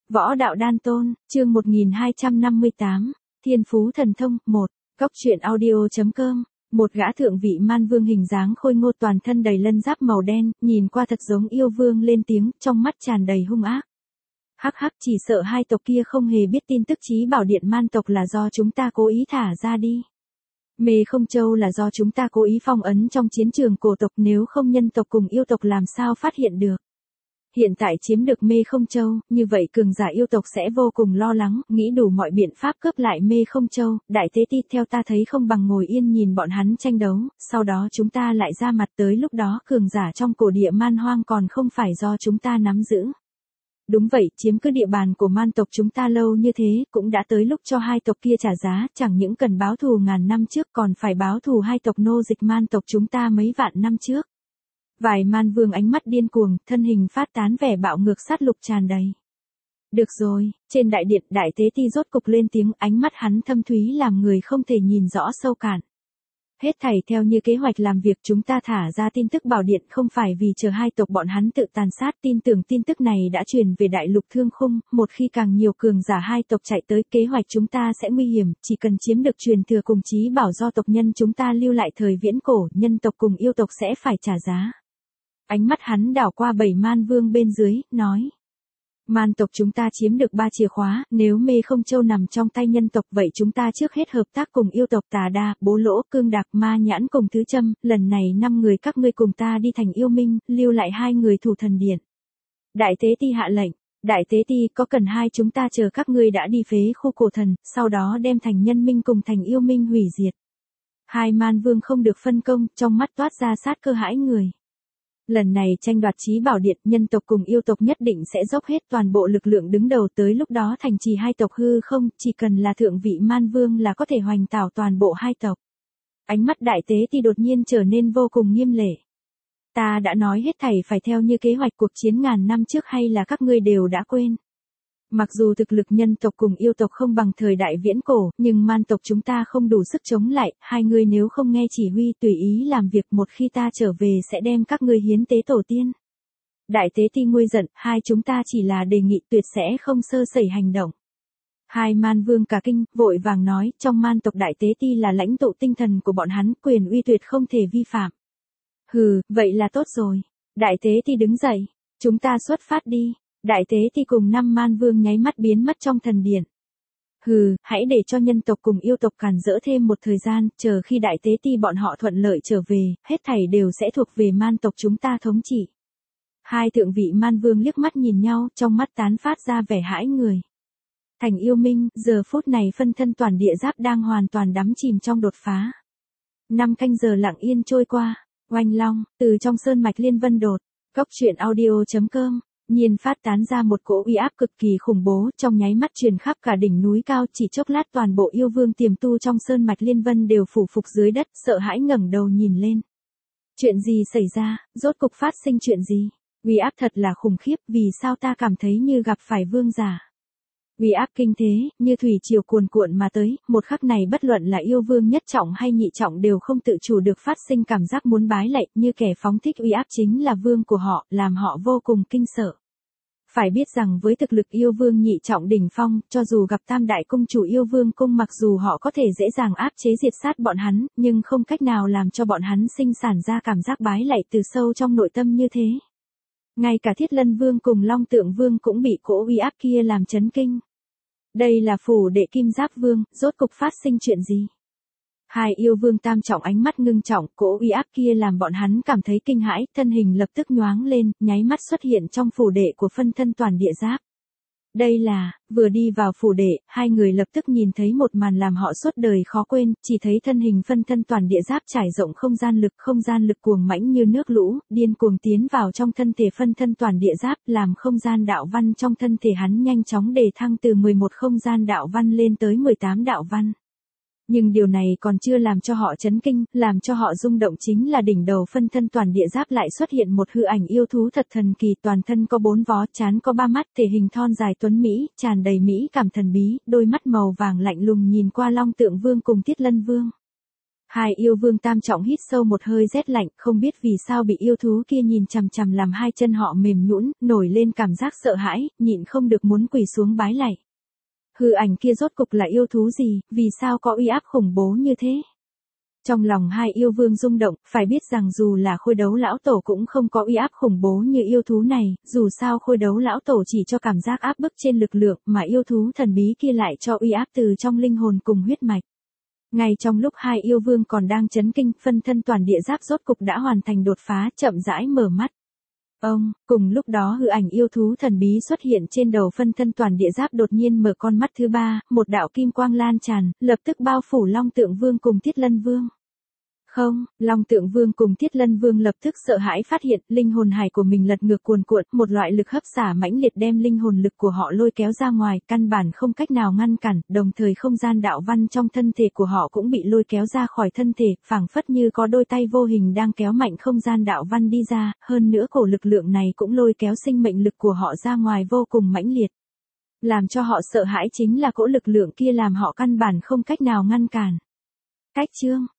Võ đạo đan tôn, chương 1258, Thiên phú thần thông, 1, Cóc truyện audio.com. Một gã thượng vị man vương hình dáng khôi ngô toàn thân đầy lân giáp màu đen, nhìn qua thật giống yêu vương lên tiếng, trong mắt tràn đầy hung ác. Hắc hắc, chỉ sợ hai tộc kia không hề biết tin tức chí bảo điện man tộc là do chúng ta cố ý thả ra đi. Mê Không Châu là do chúng ta cố ý phong ấn trong chiến trường cổ tộc, nếu không nhân tộc cùng yêu tộc làm sao phát hiện được. Hiện tại chiếm được Mê Không Châu, như vậy cường giả yêu tộc sẽ vô cùng lo lắng, nghĩ đủ mọi biện pháp cướp lại Mê Không Châu. Đại tế ti, theo ta thấy không bằng ngồi yên nhìn bọn hắn tranh đấu, sau đó chúng ta lại ra mặt, tới lúc đó cường giả trong cổ địa man hoang còn không phải do chúng ta nắm giữ. Đúng vậy, chiếm cứ địa bàn của man tộc chúng ta lâu như thế, cũng đã tới lúc cho hai tộc kia trả giá, chẳng những cần báo thù ngàn năm trước còn phải báo thù hai tộc nô dịch man tộc chúng ta mấy vạn năm trước. Vài man vương ánh mắt điên cuồng, thân hình phát tán vẻ bạo ngược sát lục tràn đầy. Được rồi, trên đại điện đại tế ti rốt cục lên tiếng, ánh mắt hắn thâm thúy làm người không thể nhìn rõ sâu cạn. Hết thảy theo như kế hoạch làm việc, chúng ta thả ra tin tức bảo điện không phải vì chờ hai tộc bọn hắn tự tàn sát, tin tưởng tin tức này đã truyền về đại lục thương khung, một khi càng nhiều cường giả hai tộc chạy tới, kế hoạch chúng ta sẽ nguy hiểm, chỉ cần chiếm được truyền thừa cùng chí bảo do tộc nhân chúng ta lưu lại thời viễn cổ, nhân tộc cùng yêu tộc sẽ phải trả giá. Ánh mắt hắn đảo qua 7 man vương bên dưới, nói. Man tộc chúng ta chiếm được 3 chìa khóa, nếu Mê Không Châu nằm trong tay nhân tộc vậy chúng ta trước hết hợp tác cùng yêu tộc Tà Đa, Bố Lỗ, Cương Đạc, Ma Nhãn cùng Tứ Châm, lần này 5 người các ngươi cùng ta đi thành yêu minh, lưu lại 2 người thủ thần điện. Đại tế ti hạ lệnh, đại tế ti có cần hai chúng ta chờ các ngươi đã đi phế khu cổ thần, sau đó đem thành nhân minh cùng thành yêu minh hủy diệt. Hai man vương không được phân công, trong mắt toát ra sát cơ hãi người. Lần này tranh đoạt chí bảo điện, nhân tộc cùng yêu tộc nhất định sẽ dốc hết toàn bộ lực lượng đứng đầu, tới lúc đó thành trì hai tộc hư không, chỉ cần là thượng vị man vương là có thể hoành tảo toàn bộ hai tộc. Ánh mắt đại tế thì đột nhiên trở nên vô cùng nghiêm lệ. Ta đã nói hết thảy phải theo như kế hoạch, cuộc chiến ngàn năm trước hay là các ngươi đều đã quên. Mặc dù thực lực nhân tộc cùng yêu tộc không bằng thời đại viễn cổ, nhưng man tộc chúng ta không đủ sức chống lại, hai người nếu không nghe chỉ huy tùy ý làm việc, một khi ta trở về sẽ đem các ngươi hiến tế tổ tiên. Đại tế ti nguôi giận, hai chúng ta chỉ là đề nghị, tuyệt sẽ không sơ sẩy hành động. Hai man vương cả kinh, vội vàng nói, trong man tộc đại tế ti là lãnh tụ tinh thần của bọn hắn, quyền uy tuyệt không thể vi phạm. Hừ, vậy là tốt rồi. Đại tế ti đứng dậy, chúng ta xuất phát đi. Đại tế ti cùng 5 man vương nháy mắt biến mất trong thần điện. Hừ, hãy để cho nhân tộc cùng yêu tộc càn rỡ thêm một thời gian, chờ khi đại tế ti bọn họ thuận lợi trở về, hết thảy đều sẽ thuộc về man tộc chúng ta thống trị. Hai thượng vị man vương liếc mắt nhìn nhau, trong mắt tán phát ra vẻ hãi người. Thành yêu minh, giờ phút này phân thân toàn địa giáp đang hoàn toàn đắm chìm trong đột phá. 5 canh giờ lặng yên trôi qua, oanh long, từ trong sơn mạch liên vân đột, Cóc truyện audio.com. Nhiên phát tán ra một cỗ uy áp cực kỳ khủng bố, trong nháy mắt truyền khắp cả đỉnh núi cao, chỉ chốc lát toàn bộ yêu vương tiềm tu trong sơn mạch liên vân đều phủ phục dưới đất, sợ hãi ngẩng đầu nhìn lên. Chuyện gì xảy ra, rốt cục phát sinh chuyện gì? Uy áp thật là khủng khiếp, vì sao ta cảm thấy như gặp phải vương giả? Uy áp kinh thế, như thủy triều cuồn cuộn mà tới, một khắc này bất luận là yêu vương nhất trọng hay nhị trọng đều không tự chủ được phát sinh cảm giác muốn bái lạy, như kẻ phóng thích uy áp chính là vương của họ, làm họ vô cùng kinh sợ. Phải biết rằng với thực lực yêu vương nhị trọng đỉnh phong, cho dù gặp tam đại cung chủ yêu vương cung, mặc dù họ có thể dễ dàng áp chế diệt sát bọn hắn, nhưng không cách nào làm cho bọn hắn sinh sản ra cảm giác bái lạy từ sâu trong nội tâm như thế. Ngay cả Thiết Lân Vương cùng Long Tượng Vương cũng bị cỗ uy áp kia làm chấn kinh. Đây là phủ đệ Kim Giáp Vương, rốt cục phát sinh chuyện gì? Hai yêu vương tam trọng ánh mắt ngưng trọng, cỗ uy áp kia làm bọn hắn cảm thấy kinh hãi, thân hình lập tức nhoáng lên, nháy mắt xuất hiện trong phủ đệ của phân thân toàn địa giáp. Đây là, vừa đi vào phủ đệ, hai người lập tức nhìn thấy một màn làm họ suốt đời khó quên, chỉ thấy thân hình phân thân toàn địa giáp trải rộng không gian lực cuồng mãnh như nước lũ, điên cuồng tiến vào trong thân thể phân thân toàn địa giáp, làm không gian đạo văn trong thân thể hắn nhanh chóng đề thăng từ 11 không gian đạo văn lên tới 18 đạo văn. Nhưng điều này còn chưa làm cho họ chấn kinh, làm cho họ rung động chính là đỉnh đầu phân thân toàn địa giáp lại xuất hiện một hư ảnh yêu thú thật thần kỳ, toàn thân có 4 vó, trán có 3 mắt, thể hình thon dài tuấn mỹ, tràn đầy mỹ cảm thần bí, đôi mắt màu vàng lạnh lùng nhìn qua Long Tượng Vương cùng Thiết Lân Vương. Hai yêu vương tam trọng hít sâu một hơi rét lạnh, không biết vì sao bị yêu thú kia nhìn chằm chằm làm hai chân họ mềm nhũn, nổi lên cảm giác sợ hãi, nhịn không được muốn quỳ xuống bái lạy. Hư ảnh kia rốt cục là yêu thú gì, vì sao có uy áp khủng bố như thế? Trong lòng hai yêu vương rung động, phải biết rằng dù là Khôi Đấu lão tổ cũng không có uy áp khủng bố như yêu thú này, dù sao Khôi Đấu lão tổ chỉ cho cảm giác áp bức trên lực lượng, mà yêu thú thần bí kia lại cho uy áp từ trong linh hồn cùng huyết mạch. Ngay trong lúc hai yêu vương còn đang chấn kinh, phân thân toàn địa giáp rốt cục đã hoàn thành đột phá, chậm rãi mở mắt. Cùng lúc đó hư ảnh yêu thú thần bí xuất hiện trên đầu phân thân toàn địa giáp đột nhiên mở con mắt thứ ba, một đạo kim quang lan tràn, lập tức bao phủ Long Tượng Vương cùng Thiết Lân Vương. Không, Long Tượng Vương cùng Thiết Lân Vương lập tức sợ hãi phát hiện linh hồn hải của mình lật ngược cuồn cuộn, một loại lực hấp xả mãnh liệt đem linh hồn lực của họ lôi kéo ra ngoài, căn bản không cách nào ngăn cản, đồng thời không gian đạo văn trong thân thể của họ cũng bị lôi kéo ra khỏi thân thể, phảng phất như có đôi tay vô hình đang kéo mạnh không gian đạo văn đi ra, hơn nữa cổ lực lượng này cũng lôi kéo sinh mệnh lực của họ ra ngoài vô cùng mãnh liệt. Làm cho họ sợ hãi chính là cỗ lực lượng kia làm họ căn bản không cách nào ngăn cản. Cách chương